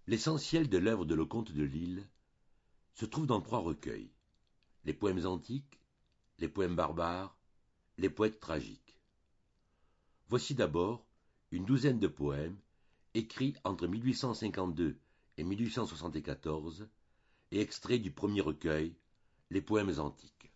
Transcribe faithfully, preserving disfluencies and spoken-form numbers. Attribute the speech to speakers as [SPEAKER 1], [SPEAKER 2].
[SPEAKER 1] L'essentiel de l'œuvre de Leconte de Lisle se trouve dans trois recueils: les poèmes antiques, les poèmes barbares, les poètes tragiques. Voici d'abord une douzaine de poèmes écrits entre mille huit cent cinquante-deux et mille huit cent soixante-quatorze et extraits du premier recueil, les poèmes antiques.